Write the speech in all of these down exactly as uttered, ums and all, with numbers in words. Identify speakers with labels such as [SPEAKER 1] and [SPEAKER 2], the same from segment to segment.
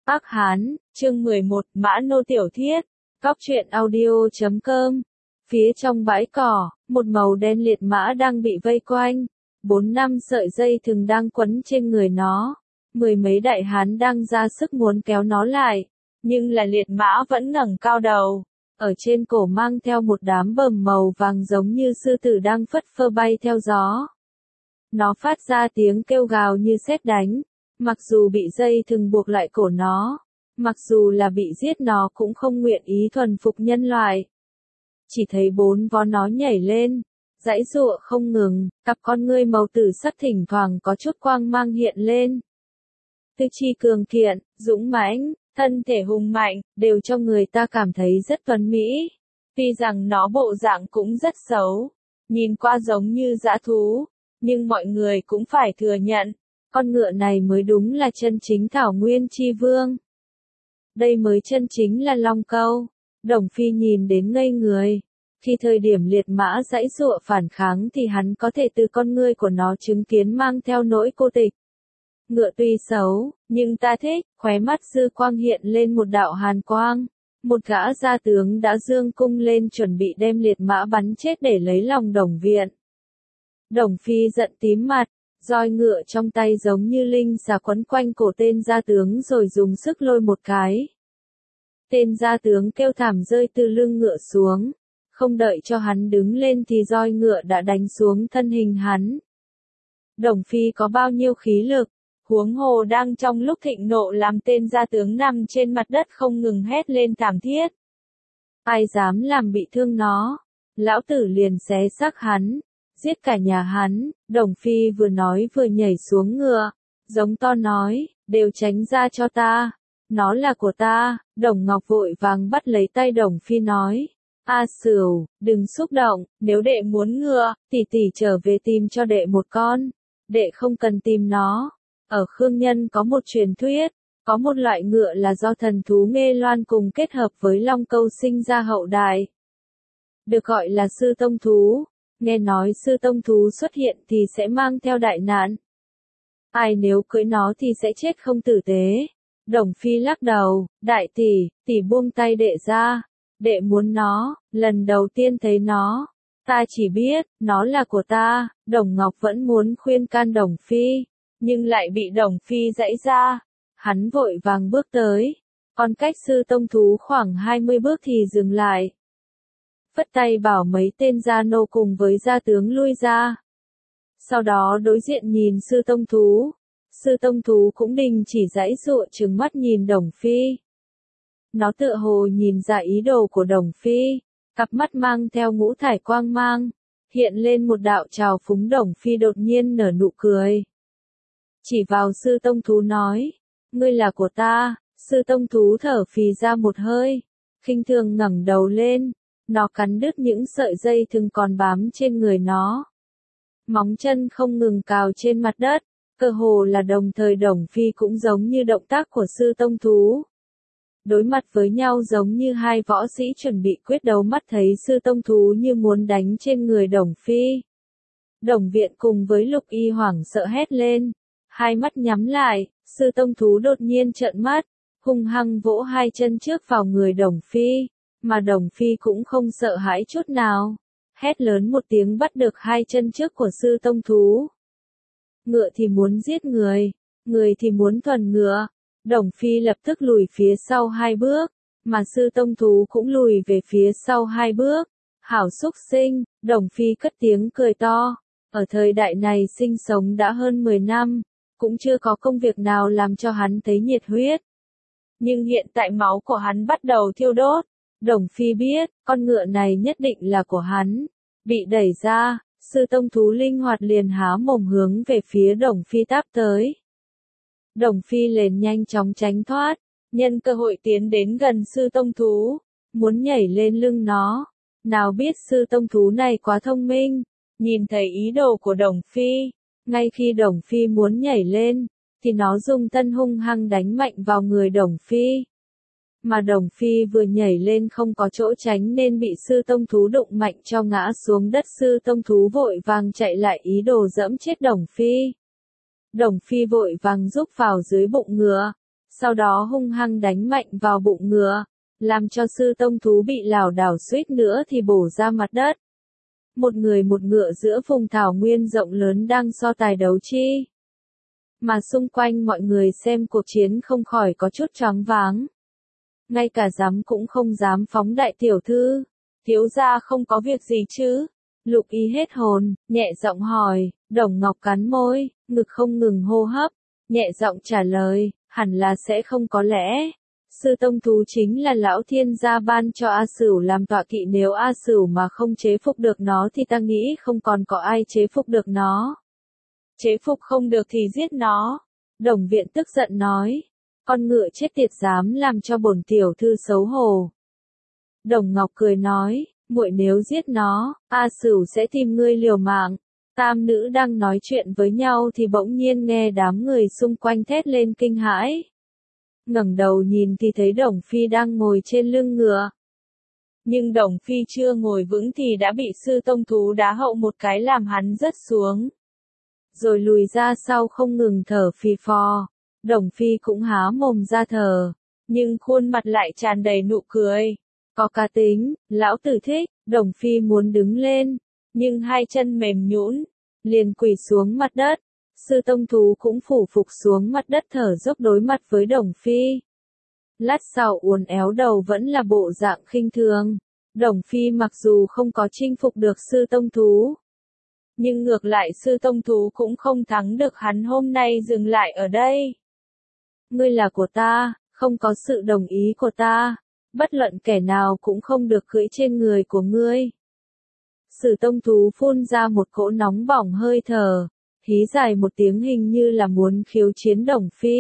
[SPEAKER 1] Ác Hán, chương mười một, Mã Nô Tiểu Thiết, Cóc truyện audio chấm com. Phía trong bãi cỏ, một màu đen liệt mã đang bị vây quanh, bốn năm sợi dây thừng đang quấn trên người nó, mười mấy đại hán đang ra sức muốn kéo nó lại, nhưng là liệt mã vẫn ngẩng cao đầu, ở trên cổ mang theo một đám bờm màu vàng giống như sư tử đang phất phơ bay theo gió. Nó phát ra tiếng kêu gào như sét đánh. Mặc dù bị dây thừng buộc lại cổ nó, mặc dù là bị giết nó cũng không nguyện ý thuần phục nhân loại. Chỉ thấy bốn vó nó nhảy lên, giãy giụa không ngừng, cặp con ngươi màu tử sắc thỉnh thoảng có chút quang mang hiện lên. Tư chi cường kiện, dũng mãnh, thân thể hùng mạnh, đều cho người ta cảm thấy rất tuấn mỹ. Tuy rằng nó bộ dạng cũng rất xấu, nhìn qua giống như dã thú, nhưng mọi người cũng phải thừa nhận. Con ngựa này mới đúng là chân chính thảo nguyên chi vương. Đây mới chân chính là Long Câu. Đồng Phi nhìn đến ngây người. Khi thời điểm liệt mã giãy giụa phản kháng thì hắn có thể từ con ngươi của nó chứng kiến mang theo nỗi cô tịch. Ngựa tuy xấu, nhưng ta thích, khóe mắt dư quang hiện lên một đạo hàn quang. Một gã gia tướng đã dương cung lên chuẩn bị đem liệt mã bắn chết để lấy lòng Đồng Viện. Đồng Phi giận tím mặt. Roi ngựa trong tay giống như linh xà quấn quanh cổ tên gia tướng rồi dùng sức lôi một cái. Tên gia tướng kêu thảm rơi từ lưng ngựa xuống. Không đợi cho hắn đứng lên thì roi ngựa đã đánh xuống thân hình hắn. Đồng Phi có bao nhiêu khí lực, huống hồ đang trong lúc thịnh nộ làm tên gia tướng nằm trên mặt đất không ngừng hét lên thảm thiết. Ai dám làm bị thương nó, lão tử liền xé xác hắn. Giết cả nhà hắn, Đồng Phi vừa nói vừa nhảy xuống ngựa, giống to nói, đều tránh ra cho ta, nó là của ta. Đồng Ngọc vội vàng bắt lấy tay Đồng Phi nói, A Sửu, đừng xúc động, nếu đệ muốn ngựa, tỷ tỷ trở về tìm cho đệ một con, đệ không cần tìm nó. Ở Khương Nhân có một truyền thuyết, có một loại ngựa là do thần thú Nghê Loan cùng kết hợp với Long Câu sinh ra hậu đại, được gọi là sư tông thú. Nghe nói sư tông thú xuất hiện thì sẽ mang theo đại nạn. Ai nếu cưỡi nó thì sẽ chết không tử tế. Đồng Phi lắc đầu, đại tỷ, tỷ buông tay đệ ra. Đệ muốn nó, lần đầu tiên thấy nó. Ta chỉ biết, nó là của ta. Đồng Ngọc vẫn muốn khuyên can Đồng Phi, nhưng lại bị Đồng Phi giãy ra. Hắn vội vàng bước tới. Còn cách sư tông thú khoảng hai mươi bước thì dừng lại. Phất tay bảo mấy tên gia nô cùng với gia tướng lui ra. Sau đó đối diện nhìn sư tông thú. Sư tông thú cũng đình chỉ giãy giụa trừng mắt nhìn Đồng Phi. Nó tựa hồ nhìn ra ý đồ của Đồng Phi. Cặp mắt mang theo ngũ thải quang mang. Hiện lên một đạo trào phúng. Đồng Phi đột nhiên nở nụ cười. Chỉ vào sư tông thú nói. Ngươi là của ta. Sư tông thú thở phì ra một hơi. Khinh thường ngẩng đầu lên. Nó cắn đứt những sợi dây thừng còn bám trên người nó. Móng chân không ngừng cào trên mặt đất, cơ hồ là đồng thời Đồng Phi cũng giống như động tác của sư tông thú. Đối mặt với nhau giống như hai võ sĩ chuẩn bị quyết đấu, mắt thấy sư tông thú như muốn đánh trên người Đồng Phi. Đồng Viện cùng với Lục Y hoảng sợ hét lên, hai mắt nhắm lại, sư tông thú đột nhiên trợn mắt, hung hăng vỗ hai chân trước vào người Đồng Phi. Mà Đồng Phi cũng không sợ hãi chút nào, hét lớn một tiếng bắt được hai chân trước của sư tông thú. Ngựa thì muốn giết người, người thì muốn thuần ngựa. Đồng Phi lập tức lùi phía sau hai bước, mà sư tông thú cũng lùi về phía sau hai bước. Hảo xúc sinh, Đồng Phi cất tiếng cười to. Ở thời đại này sinh sống đã hơn mười năm, cũng chưa có công việc nào làm cho hắn thấy nhiệt huyết. Nhưng hiện tại máu của hắn bắt đầu thiêu đốt. Đồng Phi biết, con ngựa này nhất định là của hắn. Bị đẩy ra, sư tông thú linh hoạt liền há mồm hướng về phía Đồng Phi táp tới. Đồng Phi liền nhanh chóng tránh thoát, nhân cơ hội tiến đến gần sư tông thú, muốn nhảy lên lưng nó. Nào biết sư tông thú này quá thông minh, nhìn thấy ý đồ của Đồng Phi, ngay khi Đồng Phi muốn nhảy lên, thì nó dùng thân hung hăng đánh mạnh vào người Đồng Phi. Mà Đồng Phi vừa nhảy lên không có chỗ tránh nên bị sư tông thú đụng mạnh cho ngã xuống đất. Sư tông thú vội vàng chạy lại ý đồ giẫm chết Đồng Phi. Đồng Phi vội vàng rúc vào dưới bụng ngựa. sau đó hung hăng đánh mạnh vào bụng ngựa, làm cho sư tông thú bị lảo đảo suýt nữa thì bổ ra mặt đất. Một người một ngựa giữa vùng thảo nguyên rộng lớn đang so tài đấu chi. Mà xung quanh mọi người xem cuộc chiến không khỏi có chút choáng váng. Ngay cả dám cũng không dám phóng đại tiểu thư. Thiếu gia không có việc gì chứ? Lục Ý hết hồn, nhẹ giọng hỏi. Đồng Ngọc cắn môi, ngực không ngừng hô hấp, nhẹ giọng trả lời, hẳn là sẽ không có lẽ. Sư tông thú chính là lão thiên gia ban cho A Sửu làm tọa kỵ, nếu A Sửu mà không chế phục được nó thì ta nghĩ không còn có ai chế phục được nó. Chế phục không được thì giết nó. Đồng Viện tức giận nói, con ngựa chết tiệt dám làm cho bổn tiểu thư xấu hổ. Đồng Ngọc cười nói, muội nếu giết nó, A Sửu sẽ tìm ngươi liều mạng. Tam nữ đang nói chuyện với nhau thì bỗng nhiên nghe đám người xung quanh thét lên kinh hãi. Ngẩng đầu nhìn thì thấy Đồng Phi đang ngồi trên lưng ngựa. Nhưng Đồng Phi chưa ngồi vững thì đã bị sư tông thú đá hậu một cái làm hắn rớt xuống. Rồi lùi ra sau không ngừng thở phì phò. Đồng Phi cũng há mồm ra thở, nhưng khuôn mặt lại tràn đầy nụ cười. Có cá tính, lão tử thích. Đồng Phi muốn đứng lên, nhưng hai chân mềm nhũn, liền quỳ xuống mặt đất. Sư tông thú cũng phủ phục xuống mặt đất thở dốc đối mặt với Đồng Phi. Lát sau uốn éo đầu vẫn là bộ dạng khinh thường. Đồng Phi mặc dù không có chinh phục được sư tông thú, nhưng ngược lại sư tông thú cũng không thắng được hắn, hôm nay dừng lại ở đây. Ngươi là của ta, không có sự đồng ý của ta, bất luận kẻ nào cũng không được cưỡi trên người của ngươi. Sử tông thú phun ra một cỗ nóng bỏng hơi thở, hí dài một tiếng hình như là muốn khiêu chiến Đồng Phi.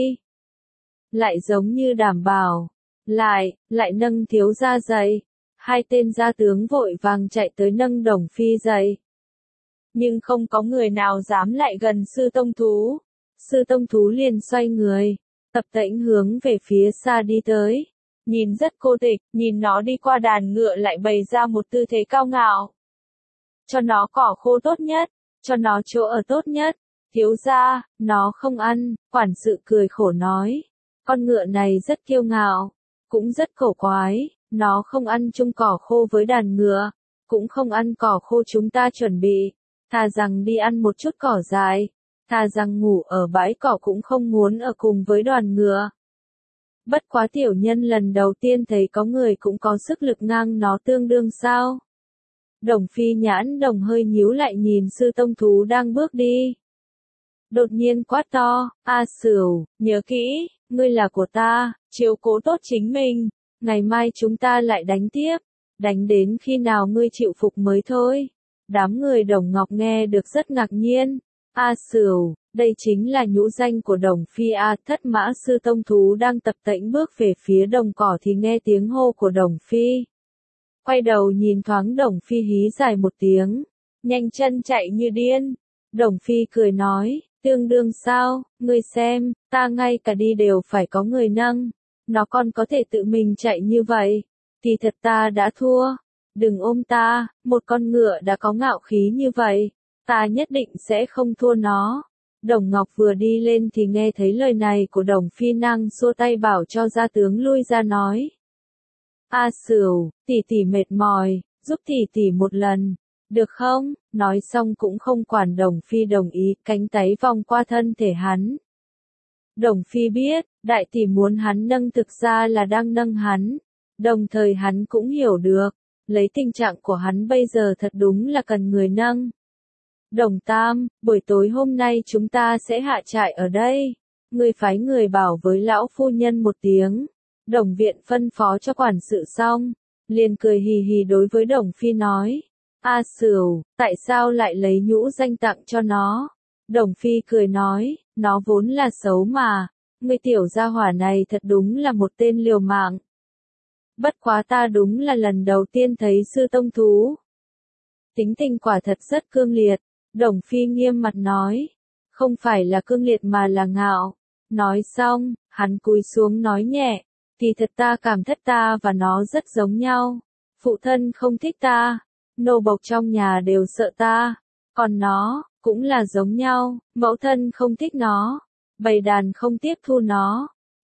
[SPEAKER 1] Lại giống như đảm bảo, lại, lại nâng thiếu gia dậy. Hai tên gia tướng vội vàng chạy tới nâng Đồng Phi dậy. Nhưng không có người nào dám lại gần sư tông thú. Sư tông thú liền xoay người, tập tễnh hướng về phía xa đi tới. Nhìn rất cô tịch, nhìn nó đi qua đàn ngựa lại bày ra một tư thế cao ngạo. Cho nó cỏ khô tốt nhất, cho nó chỗ ở tốt nhất. Thiếu gia, nó không ăn. Quản sự cười khổ nói. Con ngựa này rất kiêu ngạo, cũng rất cổ quái. Nó không ăn chung cỏ khô với đàn ngựa, cũng không ăn cỏ khô chúng ta chuẩn bị. Thà rằng đi ăn một chút cỏ dài, thà rằng ngủ ở bãi cỏ cũng không muốn ở cùng với đoàn ngựa. Bất quá tiểu nhân lần đầu tiên thấy có người cũng có sức lực ngang nó tương đương sao. Đồng Phi nhãn đồng hơi nhíu lại nhìn sư tông thú đang bước đi. Đột nhiên quát to, A Sửu, nhớ kỹ, ngươi là của ta, chiếu cố tốt chính mình, ngày mai chúng ta lại đánh tiếp, đánh đến khi nào ngươi chịu phục mới thôi. Đám người Đồng Ngọc nghe được rất ngạc nhiên. A Sửu, đây chính là nhũ danh của Đồng Phi A. Thất mã sư tông thú đang tập tễnh bước về phía đồng cỏ thì nghe tiếng hô của Đồng Phi. Quay đầu nhìn thoáng Đồng Phi hí dài một tiếng, nhanh chân chạy như điên. Đồng Phi cười nói, tương đương sao, ngươi xem, ta ngay cả đi đều phải có người nâng, nó còn có thể tự mình chạy như vậy, thì thật ta đã thua. Đừng ôm ta, một con ngựa đã có ngạo khí như vậy, ta nhất định sẽ không thua nó. Đồng Ngọc vừa đi lên thì nghe thấy lời này của Đồng Phi năng xua tay bảo cho gia tướng lui ra nói. A Sửu, tỷ tỷ mệt mỏi, giúp tỷ tỷ một lần, được không? Nói xong cũng không quản Đồng Phi đồng ý, cánh tay vòng qua thân thể hắn. Đồng Phi biết, đại tỷ muốn hắn nâng thực ra là đang nâng hắn, đồng thời hắn cũng hiểu được. Lấy tình trạng của hắn bây giờ thật đúng là cần người nâng. Đồng Tam, buổi tối hôm nay chúng ta sẽ hạ trại ở đây. Người phái người bảo với lão phu nhân một tiếng. Đồng Viện phân phó cho quản sự xong, liền cười hì hì đối với Đồng Phi nói. A Sửu, tại sao lại lấy nhũ danh tặng cho nó? Đồng Phi cười nói, nó vốn là xấu mà. Người tiểu gia hỏa này thật đúng là một tên liều mạng. Bất quá ta đúng là lần đầu tiên thấy sư tông thú. Tính tình quả thật rất cương liệt. Đồng Phi nghiêm mặt nói. Không phải là cương liệt mà là ngạo. Nói xong, hắn cúi xuống nói nhẹ. Thì thật ta cảm thấy ta và nó rất giống nhau. Phụ thân không thích ta. Nô bộc trong nhà đều sợ ta. Còn nó, cũng là giống nhau. Mẫu thân không thích nó. Bầy đàn không tiếp thu nó.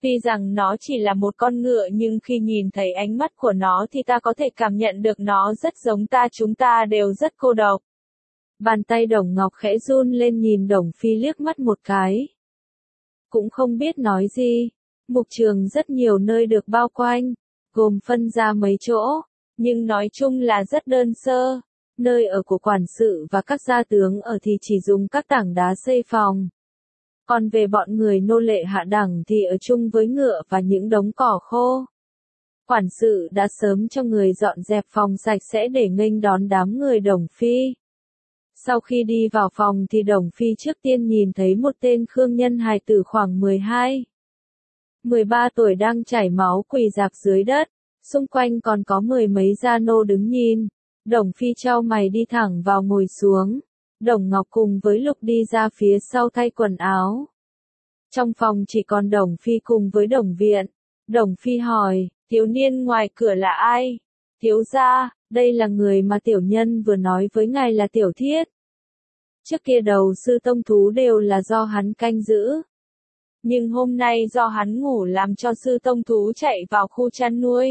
[SPEAKER 1] Tuy rằng nó chỉ là một con ngựa nhưng khi nhìn thấy ánh mắt của nó thì ta có thể cảm nhận được nó rất giống ta, chúng ta đều rất cô độc. Bàn tay Đồng Ngọc khẽ run lên nhìn Đồng Phi liếc mắt một cái. Cũng không biết nói gì. Mục trường rất nhiều nơi được bao quanh, gồm phân ra mấy chỗ, nhưng nói chung là rất đơn sơ. Nơi ở của quản sự và các gia tướng ở thì chỉ dùng các tảng đá xây phòng. Còn về bọn người nô lệ hạ đẳng thì ở chung với ngựa và những đống cỏ khô. Quản sự đã sớm cho người dọn dẹp phòng sạch sẽ để nghênh đón đám người Đồng Phi. Sau khi đi vào phòng thì Đồng Phi trước tiên nhìn thấy một tên khương nhân hài tử khoảng mười hai, mười ba tuổi đang chảy máu quỳ rạp dưới đất, xung quanh còn có mười mấy gia nô đứng nhìn. Đồng Phi chau mày đi thẳng vào ngồi xuống. Đồng Ngọc cùng với Lục đi ra phía sau thay quần áo. Trong phòng chỉ còn Đồng Phi cùng với Đồng Viện. Đồng Phi hỏi, thiếu niên ngoài cửa là ai? Thiếu gia, đây là người mà tiểu nhân vừa nói với ngài là Tiểu Thiết. Trước kia đầu sư tông thú đều là do hắn canh giữ. Nhưng hôm nay do hắn ngủ làm cho sư tông thú chạy vào khu chăn nuôi.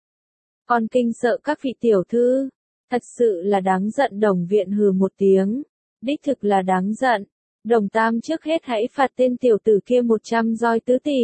[SPEAKER 1] Còn kinh sợ các vị tiểu thư. Thật sự là đáng giận. Đồng Viện hừ một tiếng. Đích thực là đáng giận. Đồng Tam trước hết hãy phạt tên tiểu tử kia một trăm roi tứ tỷ.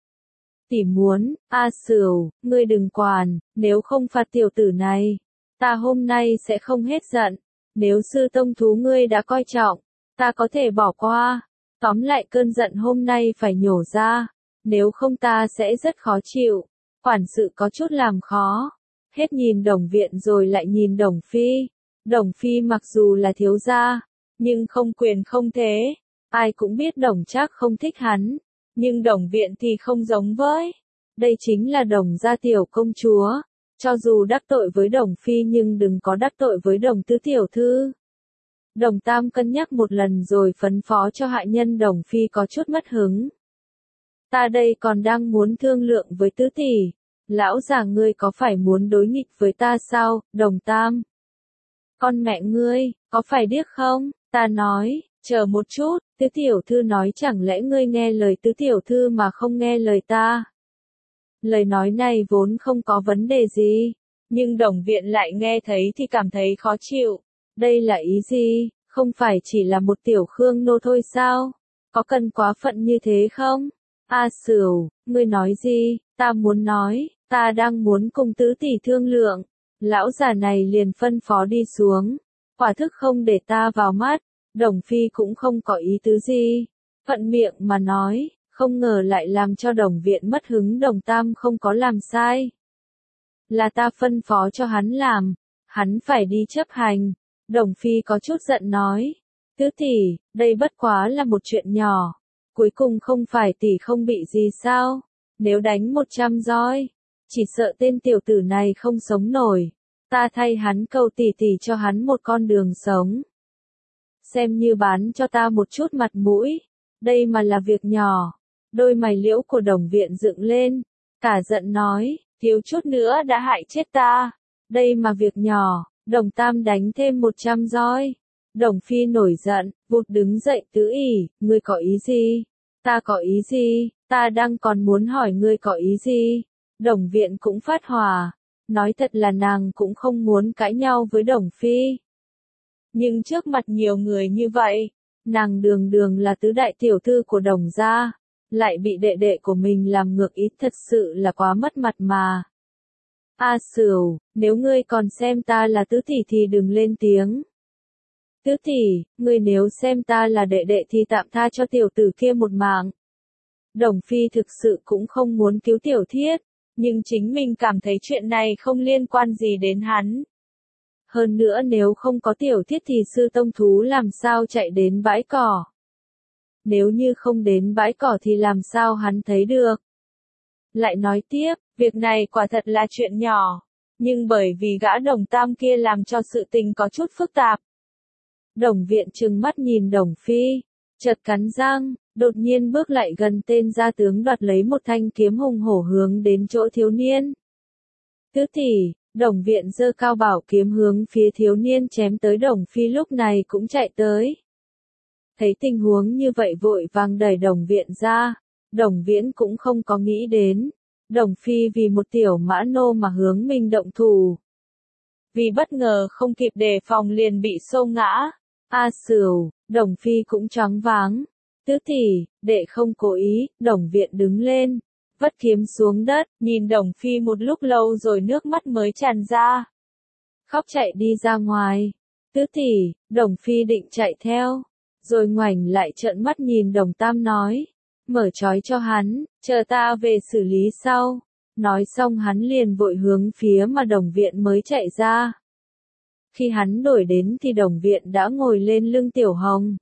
[SPEAKER 1] Tỷ muốn, A Sửu, ngươi đừng quản, nếu không phạt tiểu tử này, ta hôm nay sẽ không hết giận. Nếu sư tông thú ngươi đã coi trọng, ta có thể bỏ qua. Tóm lại cơn giận hôm nay phải nhổ ra, nếu không ta sẽ rất khó chịu. Quản sự có chút làm khó. Hết nhìn Đồng Viện rồi lại nhìn Đồng Phi. Đồng Phi mặc dù là thiếu gia, nhưng không quyền không thế. Ai cũng biết Đồng Trác không thích hắn, nhưng Đồng Viện thì không giống với. Đây chính là Đồng gia tiểu công chúa. Cho dù đắc tội với Đồng Phi nhưng đừng có đắc tội với Đồng tứ tiểu thư. Đồng Tam cân nhắc một lần rồi phấn phó cho hạ nhân. Đồng Phi có chút mất hứng. Ta đây còn đang muốn thương lượng với tứ tỷ. Lão già ngươi có phải muốn đối nghịch với ta sao, Đồng Tam? Con mẹ ngươi, có phải điếc không? Ta nói, chờ một chút, tứ tiểu thư nói chẳng lẽ ngươi nghe lời tứ tiểu thư mà không nghe lời ta? Lời nói này vốn không có vấn đề gì, nhưng Đồng Viện lại nghe thấy thì cảm thấy khó chịu. Đây là ý gì? Không phải chỉ là một tiểu khương nô thôi sao? Có cần quá phận như thế không? A Sửu, ngươi nói gì? Ta muốn nói, ta đang muốn cùng tứ tỷ thương lượng. Lão già này liền phân phó đi xuống. Quả thức không để ta vào mắt. Đồng Phi cũng không có ý tứ gì. Phận miệng mà nói, không ngờ lại làm cho Đồng Viện mất hứng. Đồng Tam không có làm sai. Là ta phân phó cho hắn làm. Hắn phải đi chấp hành. Đồng Phi có chút giận nói. Tứ tỷ, đây bất quá là một chuyện nhỏ. Cuối cùng không phải tỷ không bị gì sao? Nếu đánh một trăm roi, chỉ sợ tên tiểu tử này không sống nổi. Ta thay hắn cầu tỷ tỷ cho hắn một con đường sống. Xem như bán cho ta một chút mặt mũi. Đây mà là việc nhỏ. Đôi mày liễu của Đồng Viện dựng lên. Cả giận nói, thiếu chút nữa đã hại chết ta. Đây mà việc nhỏ. Đồng Tam đánh thêm một trăm roi. Đồng Phi nổi giận, vụt đứng dậy. Tứ ỉ, ngươi có ý gì? Ta có ý gì? Ta đang còn muốn hỏi ngươi có ý gì? Đồng Viện cũng phát hỏa. Nói thật là nàng cũng không muốn cãi nhau với Đồng Phi. Nhưng trước mặt nhiều người như vậy, nàng đường đường là tứ đại tiểu thư của Đồng gia, lại bị đệ đệ của mình làm ngược ý, thật sự là quá mất mặt mà. A Sửu, nếu ngươi còn xem ta là tứ tỷ thì đừng lên tiếng. Tứ tỷ, ngươi nếu xem ta là đệ đệ thì tạm tha cho tiểu tử kia một mạng. Đồng Phi thực sự cũng không muốn cứu Tiểu Thiết, nhưng chính mình cảm thấy chuyện này không liên quan gì đến hắn. Hơn nữa nếu không có Tiểu Thiết thì sư tông thú làm sao chạy đến bãi cỏ. Nếu như không đến bãi cỏ thì làm sao hắn thấy được. Lại nói tiếp, việc này quả thật là chuyện nhỏ, nhưng bởi vì gã Đồng Tam kia làm cho sự tình có chút phức tạp. Đồng Viện trừng mắt nhìn Đồng Phi, chợt cắn răng, đột nhiên bước lại gần tên gia tướng đoạt lấy một thanh kiếm hùng hổ hướng đến chỗ thiếu niên. Tứ tỷ, Đồng Viện giơ cao bảo kiếm hướng phía thiếu niên chém tới. Đồng Phi lúc này cũng chạy tới. Thấy tình huống như vậy vội vàng đẩy Đồng Viện ra. Đồng Viễn cũng không có nghĩ đến, Đồng Phi vì một tiểu mã nô mà hướng mình động thủ. Vì bất ngờ không kịp đề phòng liền bị xô ngã. A Sửu, Đồng Phi cũng choáng váng. Tứ tỷ, đệ không cố ý, Đồng Viện đứng lên, vất kiếm xuống đất, nhìn Đồng Phi một lúc lâu rồi nước mắt mới tràn ra. Khóc chạy đi ra ngoài. Tứ tỷ, Đồng Phi định chạy theo, rồi ngoảnh lại trợn mắt nhìn Đồng Tam nói, mở trói cho hắn, chờ ta về xử lý sau. Nói xong hắn liền vội hướng phía mà Đồng Viện mới chạy ra. Khi hắn đuổi đến thì Đồng Viện đã ngồi lên lưng Tiểu Hồng.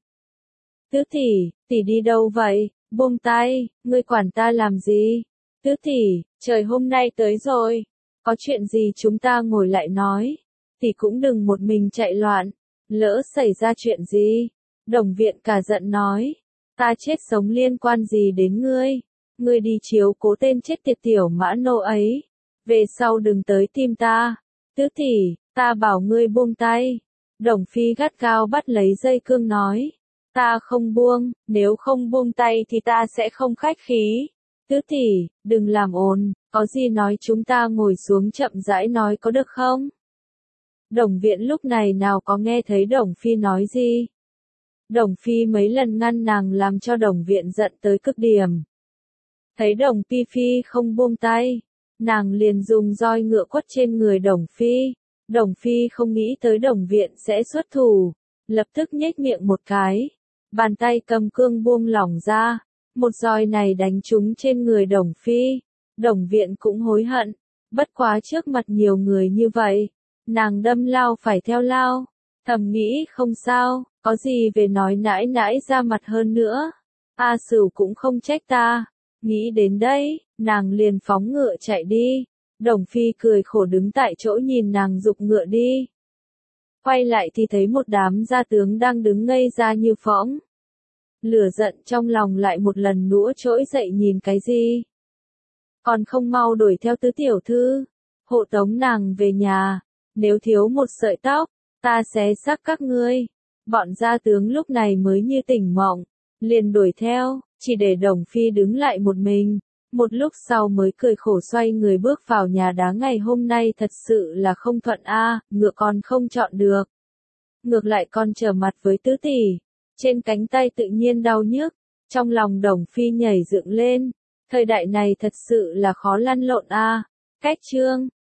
[SPEAKER 1] Tứ tỷ, tỷ đi đâu vậy? Buông tay, ngươi quản ta làm gì? Tứ tỷ, trời hôm nay tới rồi, có chuyện gì chúng ta ngồi lại nói. Tỷ cũng đừng một mình chạy loạn, lỡ xảy ra chuyện gì. Đồng Viện cả giận nói, ta chết sống liên quan gì đến ngươi? Ngươi đi chiếu cố tên chết tiệt tiểu mã nô ấy, về sau đừng tới tìm ta. Tứ tỷ, ta bảo ngươi buông tay. Đồng Phi gắt gao bắt lấy dây cương nói, ta không buông, nếu không buông tay thì ta sẽ không khách khí. Tứ tỷ, đừng làm ồn, có gì nói chúng ta ngồi xuống chậm rãi nói có được không? Đồng Viện lúc này nào có nghe thấy Đồng Phi nói gì. Đồng Phi mấy lần ngăn nàng làm cho Đồng Viện giận tới cực điểm. Thấy Đồng Phi Phi không buông tay, nàng liền dùng roi ngựa quất trên người Đồng Phi. Đồng Phi không nghĩ tới Đồng Viện sẽ xuất thủ, lập tức nhếch miệng một cái, bàn tay cầm cương buông lỏng ra, một roi này đánh trúng trên người Đồng Phi. Đồng Viện cũng hối hận, bất quá trước mặt nhiều người như vậy, nàng đâm lao phải theo lao, thầm nghĩ không sao, có gì về nói nãi nãi ra mặt hơn nữa. A Sửu cũng không trách ta. Nghĩ đến đây, nàng liền phóng ngựa chạy đi. Đồng Phi cười khổ đứng tại chỗ nhìn nàng giục ngựa đi. Quay lại thì thấy một đám gia tướng đang đứng ngây ra như phỗng. Lửa giận trong lòng lại một lần nữa trỗi dậy nhìn cái gì. Còn không mau đuổi theo tứ tiểu thư, hộ tống nàng về nhà, nếu thiếu một sợi tóc, ta xé xác các ngươi. Bọn gia tướng lúc này mới như tỉnh mộng, liền đuổi theo, chỉ để Đồng Phi đứng lại một mình. Một lúc sau mới cười khổ xoay người bước vào nhà đá. Ngày hôm nay thật sự là không thuận a, ngựa còn không chọn được. Ngược lại còn trở mặt với tứ tỷ, trên cánh tay tự nhiên đau nhức, trong lòng Đồng Phi nhảy dựng lên. Thời đại này thật sự là khó lăn lộn a. Cách chương